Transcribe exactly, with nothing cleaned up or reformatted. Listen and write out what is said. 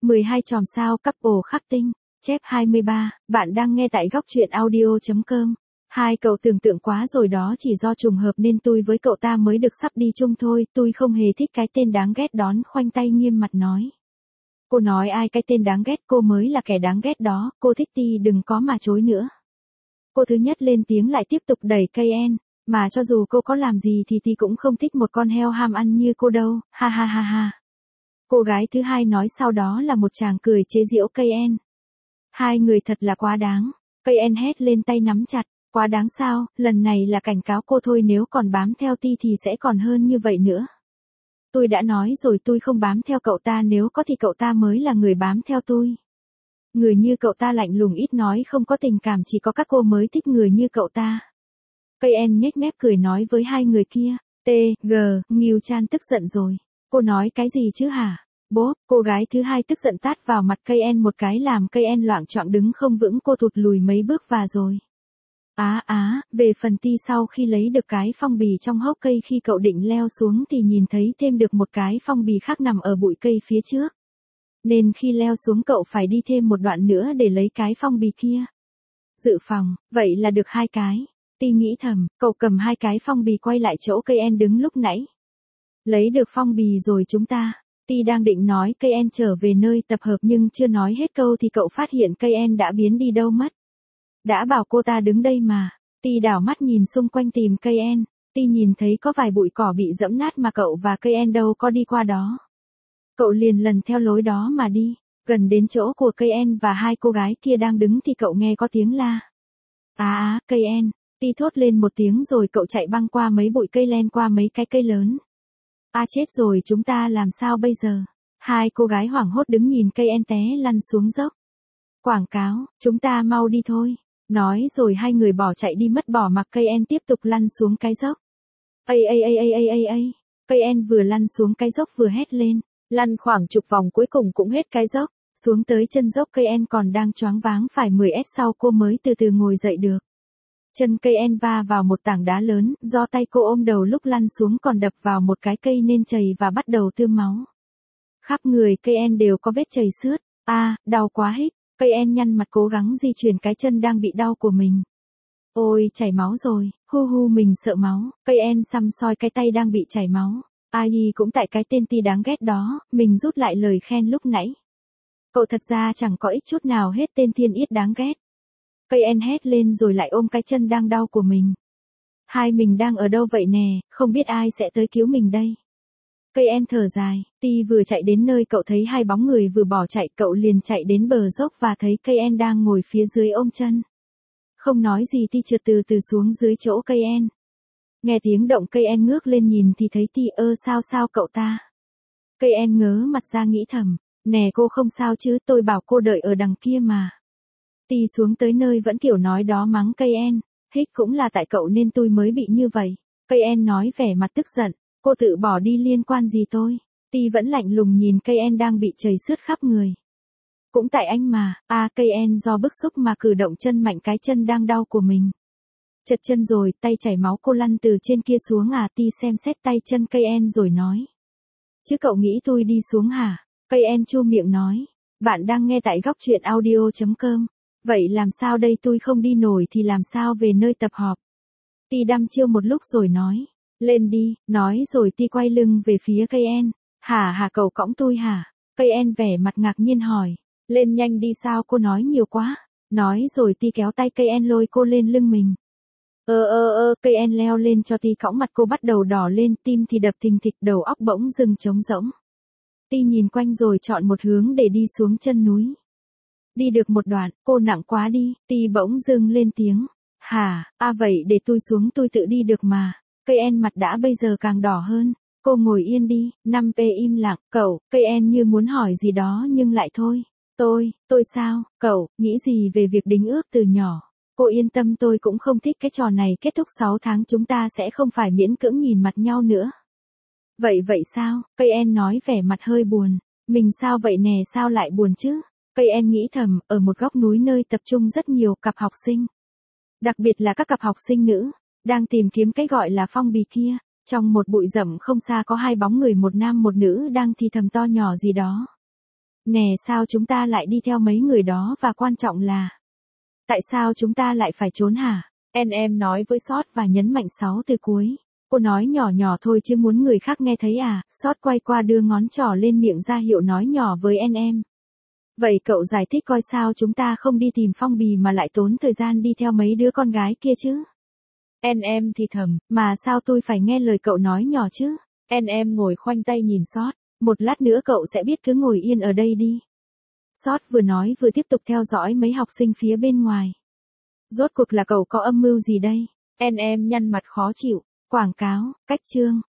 mười hai chòm sao couple khắc tinh. Chép hai mươi ba, bạn đang nghe tại góc truyện audio.com. Hai cậu tưởng tượng quá rồi đó, chỉ do trùng hợp nên tôi với cậu ta mới được sắp đi chung thôi, tôi không hề thích cái tên đáng ghét đón khoanh tay nghiêm mặt nói. Cô nói ai cái tên đáng ghét, cô mới là kẻ đáng ghét đó, cô thích Ti đừng có mà chối nữa. Cô thứ nhất lên tiếng lại tiếp tục đẩy cây en, mà cho dù cô có làm gì thì Ti cũng không thích một con heo ham ăn như cô đâu, ha ha ha ha. Cô gái thứ hai nói sau đó là một tràng cười chế giễu cây en. Hai người thật là quá đáng, cây en hét lên tay nắm chặt, quá đáng sao, lần này là cảnh cáo cô thôi, nếu còn bám theo Ti thì sẽ còn hơn như vậy nữa. Tôi đã nói rồi tôi không bám theo cậu ta, nếu có thì cậu ta mới là người bám theo tôi. Người như cậu ta lạnh lùng ít nói không có tình cảm, chỉ có các cô mới thích người như cậu ta. Cây en nhếch mép cười nói với hai người kia, T, G, Ngưu Chan tức giận rồi. Cô nói cái gì chứ hả? Bốp, cô gái thứ hai tức giận tát vào mặt cây en một cái làm cây en loạng choạng đứng không vững, cô thụt lùi mấy bước và rồi. Á á, về phần Ti sau khi lấy được cái phong bì trong hốc cây, khi cậu định leo xuống thì nhìn thấy thêm được một cái phong bì khác nằm ở bụi cây phía trước. Nên khi leo xuống cậu phải đi thêm một đoạn nữa để lấy cái phong bì kia. Dự phòng, vậy là được hai cái. Ti nghĩ thầm, cậu cầm hai cái phong bì quay lại chỗ cây en đứng lúc nãy. Lấy được phong bì rồi chúng ta. Ti đang định nói cây en trở về nơi tập hợp nhưng chưa nói hết câu thì cậu phát hiện cây en đã biến đi đâu mất. Đã bảo cô ta đứng đây mà. Ti đảo mắt nhìn xung quanh tìm cây en. Ti nhìn thấy có vài bụi cỏ bị dẫm nát mà cậu và cây en đâu có đi qua đó. Cậu liền lần theo lối đó mà đi. Gần đến chỗ của cây en và hai cô gái kia đang đứng thì cậu nghe có tiếng la. Á á, cây en. Ti thốt lên một tiếng rồi cậu chạy băng qua mấy bụi cây, len qua mấy cái cây lớn. À chết rồi, chúng ta làm sao bây giờ? Hai cô gái hoảng hốt đứng nhìn cây en té lăn xuống dốc. Quảng cáo, chúng ta mau đi thôi. Nói rồi hai người bỏ chạy đi mất, bỏ mặc cây en tiếp tục lăn xuống cái dốc. Ây ây ây ây ây ây ây. Cây en vừa lăn xuống cái dốc vừa hét lên. Lăn khoảng chục vòng cuối cùng cũng hết cái dốc. Xuống tới chân dốc cây en còn đang choáng váng, phải mười mét sau cô mới từ từ ngồi dậy được. Chân cây en va vào một tảng đá lớn, do tay cô ôm đầu lúc lăn xuống còn đập vào một cái cây nên chảy và bắt đầu tươm máu. Khắp người cây en đều có vết chảy xước. A, à, đau quá hít. Cây en nhăn mặt cố gắng di chuyển cái chân đang bị đau của mình. Ôi, chảy máu rồi, hu hu mình sợ máu. Cây en xăm soi cái tay đang bị chảy máu. Ai cũng tại cái tên Ti đáng ghét đó, mình rút lại lời khen lúc nãy. Cậu thật ra chẳng có ích chút nào hết, tên thiên yết đáng ghét. Cây en hét lên rồi lại ôm cái chân đang đau của mình. Hai mình đang ở đâu vậy nè, không biết ai sẽ tới cứu mình đây. Cây en thở dài, Ti vừa chạy đến nơi cậu thấy hai bóng người vừa bỏ chạy, cậu liền chạy đến bờ dốc và thấy cây en đang ngồi phía dưới ôm chân. Không nói gì Ti trượt từ từ xuống dưới chỗ cây en. Nghe tiếng động cây en ngước lên nhìn thì thấy Ti. Ơ sao sao cậu ta? Cây en ngớ mặt ra nghĩ thầm, nè cô không sao chứ, tôi bảo cô đợi ở đằng kia mà. Ti xuống tới nơi vẫn kiểu nói đó mắng cây en, hích cũng là tại cậu nên tôi mới bị như vậy. Cây en nói vẻ mặt tức giận, cô tự bỏ đi liên quan gì tôi. Ti vẫn lạnh lùng nhìn cây en đang bị chảy xước khắp người. Cũng tại anh mà. A, à, cây en do bức xúc mà cử động chân mạnh cái chân đang đau của mình. Chật chân rồi, tay chảy máu, cô lăn từ trên kia xuống à? Ti xem xét tay chân cây en rồi nói. Chứ cậu nghĩ tôi đi xuống hả? Cây en chu miệng nói. Bạn đang nghe tại góc truyện audio.com. Vậy làm sao đây, tôi không đi nổi thì làm sao về nơi tập họp? Ti đăm chiêu một lúc rồi nói. Lên đi, nói rồi Ti quay lưng về phía cây en. Hả hả cậu cõng tôi hả? Cây en vẻ mặt ngạc nhiên hỏi. Lên nhanh đi, sao cô nói nhiều quá? Nói rồi Ti kéo tay cây en lôi cô lên lưng mình. Ơ ơ ơ, cây en leo lên cho Ti cõng, mặt cô bắt đầu đỏ lên, tim thì đập thình thịch, đầu óc bỗng dưng trống rỗng. Ti nhìn quanh rồi chọn một hướng để đi xuống chân núi. Đi được một đoạn, cô nặng quá đi, Ti bỗng dưng lên tiếng. Hả, à vậy để tôi xuống, tôi tự đi được mà. Cây en mặt đã bây giờ càng đỏ hơn. Cô ngồi yên đi. năm p im lặng. Cậu, cây en như muốn hỏi gì đó nhưng lại thôi. Tôi, tôi sao, cậu, nghĩ gì về việc đính ước từ nhỏ? Cô yên tâm, tôi cũng không thích cái trò này, kết thúc sáu tháng chúng ta sẽ không phải miễn cưỡng nhìn mặt nhau nữa. Vậy vậy sao? Cây en nói vẻ mặt hơi buồn. Mình sao vậy nè, sao lại buồn chứ? Cây en nghĩ thầm, ở một góc núi nơi tập trung rất nhiều cặp học sinh. Đặc biệt là các cặp học sinh nữ, đang tìm kiếm cái gọi là phong bì kia. Trong một bụi rậm không xa có hai bóng người, một nam một nữ đang thì thầm to nhỏ gì đó. Nè sao chúng ta lại đi theo mấy người đó và quan trọng là... Tại sao chúng ta lại phải trốn hả? en em nói với Sót và nhấn mạnh sáu từ cuối. Cô nói nhỏ nhỏ thôi chứ muốn người khác nghe thấy à? Sót quay qua đưa ngón trỏ lên miệng ra hiệu nói nhỏ với en em. Vậy cậu giải thích coi sao chúng ta không đi tìm Phong Bì mà lại tốn thời gian đi theo mấy đứa con gái kia chứ? en em thì thầm, mà sao tôi phải nghe lời cậu nói nhỏ chứ? en em ngồi khoanh tay nhìn Sót. Một lát nữa cậu sẽ biết, cứ ngồi yên ở đây đi. Sót vừa nói vừa tiếp tục theo dõi mấy học sinh phía bên ngoài. Rốt cuộc là cậu có âm mưu gì đây? en em nhăn mặt khó chịu. Quảng cáo, cách chương.